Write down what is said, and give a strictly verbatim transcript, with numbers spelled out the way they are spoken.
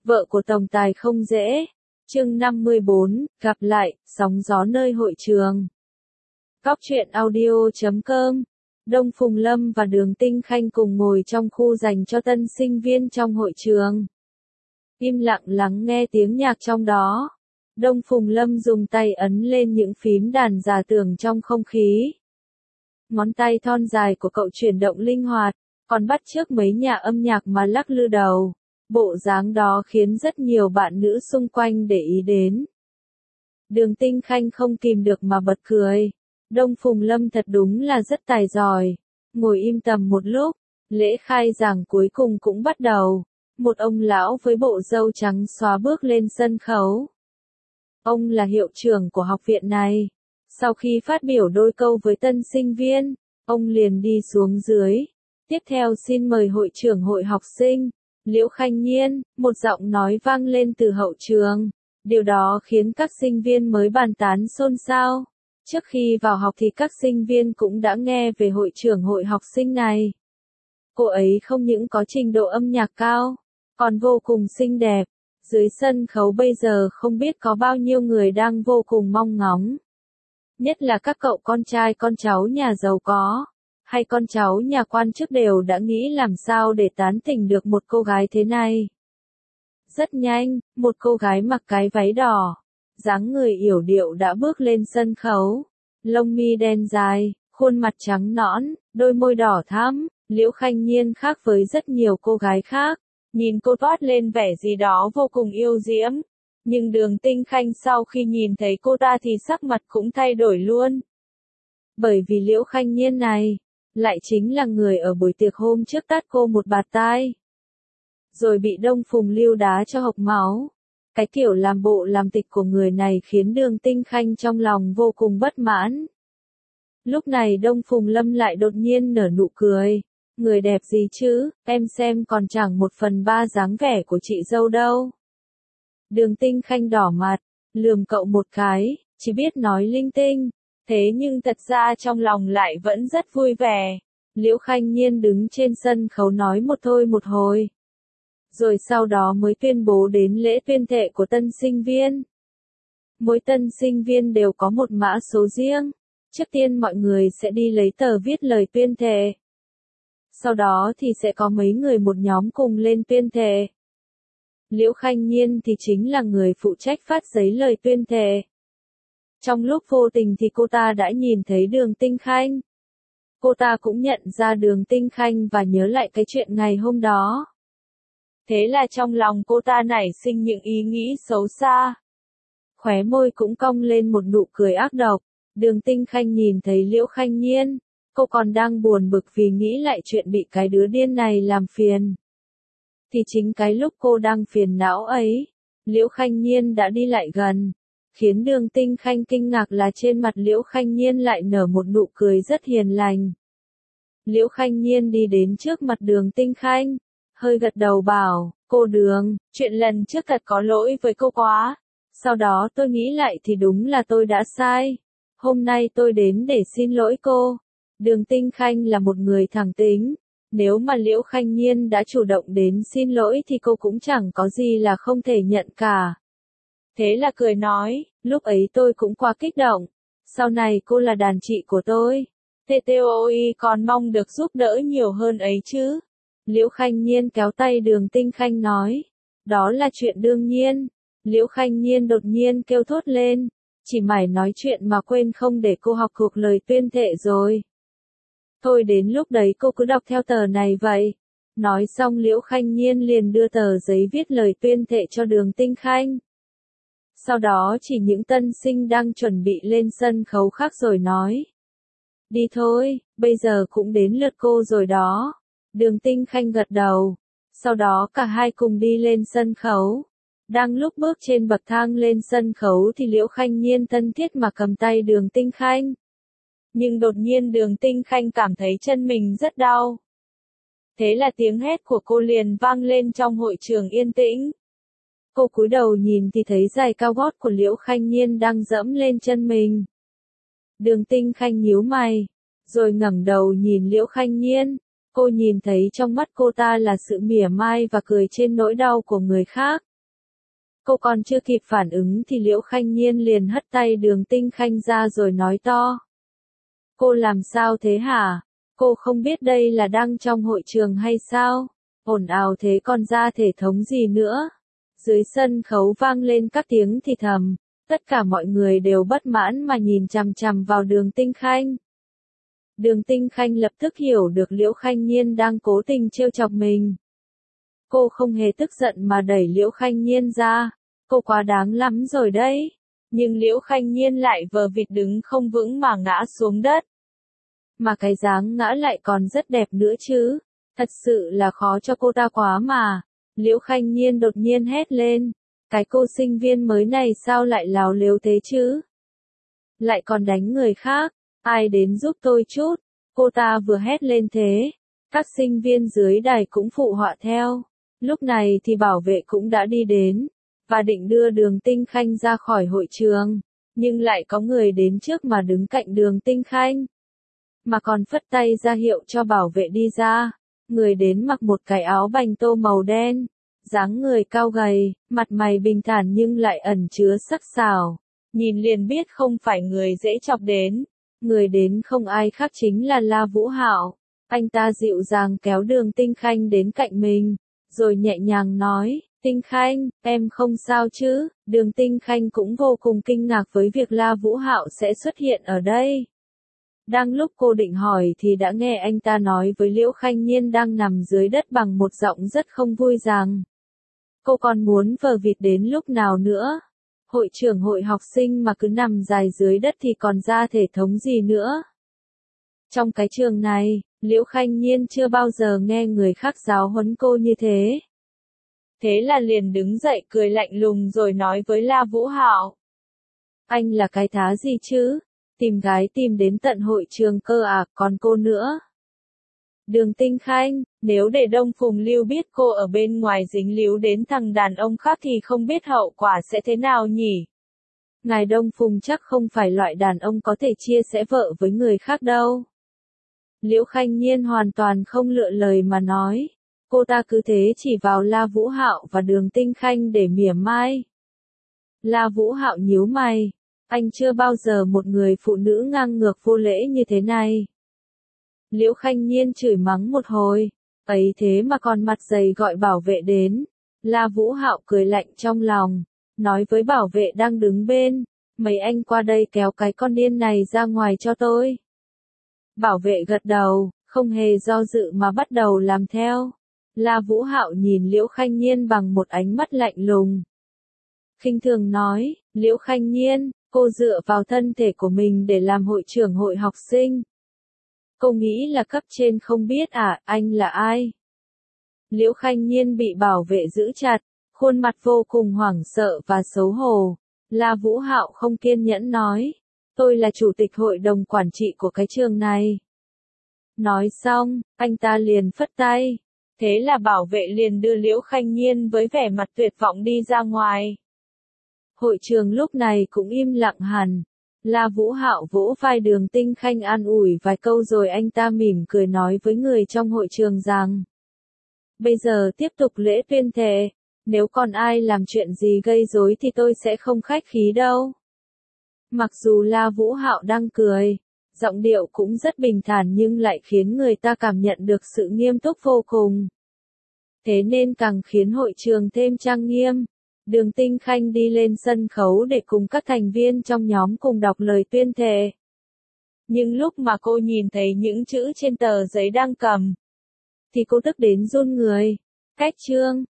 Vợ của tổng tài không dễ. Chương năm mươi bốn, gặp lại, sóng gió nơi hội trường. Góc truyện audio chấm com. Đông Phùng Lâm và Đường Tinh Khanh cùng ngồi trong khu dành cho tân sinh viên trong hội trường. Im lặng lắng nghe tiếng nhạc trong đó. Đông Phùng Lâm dùng tay ấn lên những phím đàn giả tưởng trong không khí. Ngón tay thon dài của cậu chuyển động linh hoạt, còn bắt chước mấy nhà âm nhạc mà lắc lư đầu. Bộ dáng đó khiến rất nhiều bạn nữ xung quanh để ý đến. Đường Tinh Khanh không kìm được mà bật cười. Đông Phùng Lâm thật đúng là rất tài giỏi. Ngồi im tầm một lúc, lễ khai giảng cuối cùng cũng bắt đầu. Một ông lão với bộ râu trắng xóa bước lên sân khấu. Ông là hiệu trưởng của học viện này. Sau khi phát biểu đôi câu với tân sinh viên, ông liền đi xuống dưới. Tiếp theo xin mời hội trưởng hội học sinh, Liễu Khanh Nhiên, một giọng nói vang lên từ hậu trường. Điều đó khiến các sinh viên mới bàn tán xôn xao. Trước khi vào học thì các sinh viên cũng đã nghe về hội trưởng hội học sinh này. Cô ấy không những có trình độ âm nhạc cao, còn vô cùng xinh đẹp. Dưới sân khấu bây giờ không biết có bao nhiêu người đang vô cùng mong ngóng. Nhất là các cậu con trai con cháu nhà giàu có, hay con cháu nhà quan chức đều đã nghĩ làm sao để tán tỉnh được một cô gái thế này. Rất nhanh, một cô gái mặc cái váy đỏ, dáng người yểu điệu đã bước lên sân khấu. Lông mi đen dài, khuôn mặt trắng nõn, đôi môi đỏ thắm. Liễu Khanh Nhiên khác với rất nhiều cô gái khác. Nhìn cô toát lên vẻ gì đó vô cùng yêu diễm. Nhưng Đường Tinh Khanh sau khi nhìn thấy cô ta thì sắc mặt cũng thay đổi luôn. Bởi vì Liễu Khanh Nhiên này, lại chính là người ở buổi tiệc hôm trước tát cô một bạt tai. Rồi bị Đông Phùng Lưu đá cho hộc máu. Cái kiểu làm bộ làm tịch của người này khiến Đường Tinh Khanh trong lòng vô cùng bất mãn. Lúc này Đông Phùng Lâm lại đột nhiên nở nụ cười. Người đẹp gì chứ, em xem còn chẳng một phần ba dáng vẻ của chị dâu đâu. Đường Tinh Khanh đỏ mặt, lườm cậu một cái, chỉ biết nói linh tinh. Thế nhưng thật ra trong lòng lại vẫn rất vui vẻ. Liễu Khanh Nhiên đứng trên sân khấu nói một thôi một hồi. Rồi sau đó mới tuyên bố đến lễ tuyên thệ của tân sinh viên. Mỗi tân sinh viên đều có một mã số riêng. Trước tiên mọi người sẽ đi lấy tờ viết lời tuyên thệ. Sau đó thì sẽ có mấy người một nhóm cùng lên tuyên thệ. Liễu Khanh Nhiên thì chính là người phụ trách phát giấy lời tuyên thệ. Trong lúc vô tình thì cô ta đã nhìn thấy Đường Tinh Khanh. Cô ta cũng nhận ra Đường Tinh Khanh và nhớ lại cái chuyện ngày hôm đó. Thế là trong lòng cô ta nảy sinh những ý nghĩ xấu xa. Khóe môi cũng cong lên một nụ cười ác độc. Đường Tinh Khanh nhìn thấy Liễu Khanh Nhiên. Cô còn đang buồn bực vì nghĩ lại chuyện bị cái đứa điên này làm phiền. Thì chính cái lúc cô đang phiền não ấy, Liễu Khanh Nhiên đã đi lại gần. Khiến Đường Tinh Khanh kinh ngạc là trên mặt Liễu Khanh Nhiên lại nở một nụ cười rất hiền lành. Liễu Khanh Nhiên đi đến trước mặt Đường Tinh Khanh, hơi gật đầu bảo, cô Đường, chuyện lần trước thật có lỗi với cô quá. Sau đó tôi nghĩ lại thì đúng là tôi đã sai. Hôm nay tôi đến để xin lỗi cô. Đường Tinh Khanh là một người thẳng tính. Nếu mà Liễu Khanh Nhiên đã chủ động đến xin lỗi thì cô cũng chẳng có gì là không thể nhận cả. Thế là cười nói, lúc ấy tôi cũng quá kích động. Sau này cô là đàn chị của tôi. tê tê o i còn mong được giúp đỡ nhiều hơn ấy chứ. Liễu Khanh Nhiên kéo tay Đường Tinh Khanh nói. Đó là chuyện đương nhiên. Liễu Khanh Nhiên đột nhiên kêu thốt lên. Chỉ mải nói chuyện mà quên không để cô học thuộc lời tuyên thệ rồi. Thôi đến lúc đấy cô cứ đọc theo tờ này vậy. Nói xong Liễu Khanh Nhiên liền đưa tờ giấy viết lời tuyên thệ cho Đường Tinh Khanh. Sau đó chỉ những tân sinh đang chuẩn bị lên sân khấu khác rồi nói. Đi thôi, bây giờ cũng đến lượt cô rồi đó. Đường Tinh Khanh gật đầu. Sau đó cả hai cùng đi lên sân khấu. Đang lúc bước trên bậc thang lên sân khấu thì Liễu Khanh Nhiên thân thiết mà cầm tay Đường Tinh Khanh. Nhưng đột nhiên Đường Tinh Khanh cảm thấy chân mình rất đau. Thế là tiếng hét của cô liền vang lên trong hội trường yên tĩnh. Cô cúi đầu nhìn thì thấy giày cao gót của Liễu Khanh Nhiên đang dẫm lên chân mình. Đường Tinh Khanh nhíu mày, rồi ngẩng đầu nhìn Liễu Khanh Nhiên. Cô nhìn thấy trong mắt cô ta là sự mỉa mai và cười trên nỗi đau của người khác. Cô còn chưa kịp phản ứng thì Liễu Khanh Nhiên liền hất tay Đường Tinh Khanh ra rồi nói to. Cô làm sao thế hả? Cô không biết đây là đang trong hội trường hay sao? Ồn ào thế còn ra thể thống gì nữa? Dưới sân khấu vang lên các tiếng thì thầm. Tất cả mọi người đều bất mãn mà nhìn chằm chằm vào Đường Tinh Khanh. Đường Tinh Khanh lập tức hiểu được Liễu Khanh Nhiên đang cố tình trêu chọc mình. Cô không hề tức giận mà đẩy Liễu Khanh Nhiên ra. Cô quá đáng lắm rồi đấy. Nhưng Liễu Khanh Nhiên lại vờ vịt đứng không vững mà ngã xuống đất. Mà cái dáng ngã lại còn rất đẹp nữa chứ. Thật sự là khó cho cô ta quá mà. Liễu Khanh Nhiên đột nhiên hét lên. Cái cô sinh viên mới này sao lại láo lếu thế chứ? Lại còn đánh người khác. Ai đến giúp tôi chút. Cô ta vừa hét lên thế. Các sinh viên dưới đài cũng phụ họa theo. Lúc này thì bảo vệ cũng đã đi đến. Và định đưa Đường Tinh Khanh ra khỏi hội trường. Nhưng lại có người đến trước mà đứng cạnh Đường Tinh Khanh. Mà còn phất tay ra hiệu cho bảo vệ đi ra. Người đến mặc một cái áo bành tô màu đen. Dáng người cao gầy, mặt mày bình thản nhưng lại ẩn chứa sắc sảo. Nhìn liền biết không phải người dễ chọc đến. Người đến không ai khác chính là La Vũ Hạo. Anh ta dịu dàng kéo Đường Tinh Khanh đến cạnh mình. Rồi nhẹ nhàng nói, Tinh Khanh, em không sao chứ? Đường Tinh Khanh cũng vô cùng kinh ngạc với việc La Vũ Hạo sẽ xuất hiện ở đây. Đang lúc cô định hỏi thì đã nghe anh ta nói với Liễu Khanh Nhiên đang nằm dưới đất bằng một giọng rất không vui rằng. Cô còn muốn vờ vịt đến lúc nào nữa? Hội trưởng hội học sinh mà cứ nằm dài dưới đất thì còn ra thể thống gì nữa? Trong cái trường này, Liễu Khanh Nhiên chưa bao giờ nghe người khác giáo huấn cô như thế. Thế là liền đứng dậy cười lạnh lùng rồi nói với La Vũ Hạo. Anh là cái thá gì chứ? Tìm gái tìm đến tận hội trường cơ à, còn cô nữa. Đường Tinh Khanh, nếu để Đông Phùng Lưu biết cô ở bên ngoài dính líu đến thằng đàn ông khác thì không biết hậu quả sẽ thế nào nhỉ? Ngài Đông Phùng chắc không phải loại đàn ông có thể chia sẻ vợ với người khác đâu. Liễu Khanh Nhiên hoàn toàn không lựa lời mà nói. Cô ta cứ thế chỉ vào La Vũ Hạo và Đường Tinh Khanh để mỉa mai. La Vũ Hạo nhíu mày. Anh chưa bao giờ một người phụ nữ ngang ngược vô lễ như thế này. Liễu Khanh Nhiên chửi mắng một hồi. Ấy thế mà còn mặt dày gọi bảo vệ đến. La Vũ Hạo cười lạnh trong lòng. Nói với bảo vệ đang đứng bên. Mấy anh qua đây kéo cái con điên này ra ngoài cho tôi. Bảo vệ gật đầu, không hề do dự mà bắt đầu làm theo. La Vũ Hạo nhìn Liễu Khanh Nhiên bằng một ánh mắt lạnh lùng. Khinh thường nói, Liễu Khanh Nhiên, cô dựa vào thân thể của mình để làm hội trưởng hội học sinh. Cô nghĩ là cấp trên không biết à, anh là ai? Liễu Khanh Nhiên bị bảo vệ giữ chặt, khuôn mặt vô cùng hoảng sợ và xấu hổ. La Vũ Hạo không kiên nhẫn nói, tôi là chủ tịch hội đồng quản trị của cái trường này. Nói xong, anh ta liền phất tay. Thế là bảo vệ liền đưa Liễu Khanh Nhiên với vẻ mặt tuyệt vọng đi ra ngoài. Hội trường lúc này cũng im lặng hẳn. La Vũ Hạo vỗ vai Đường Tinh Khanh an ủi vài câu rồi anh ta mỉm cười nói với người trong hội trường rằng. Bây giờ tiếp tục lễ tuyên thệ. Nếu còn ai làm chuyện gì gây rối thì tôi sẽ không khách khí đâu. Mặc dù La Vũ Hạo đang cười, giọng điệu cũng rất bình thản nhưng lại khiến người ta cảm nhận được sự nghiêm túc vô cùng. Thế nên càng khiến hội trường thêm trang nghiêm. Đường Tinh Khanh đi lên sân khấu để cùng các thành viên trong nhóm cùng đọc lời tuyên thệ. Nhưng lúc mà cô nhìn thấy những chữ trên tờ giấy đang cầm, thì cô tức đến run người. Cách chương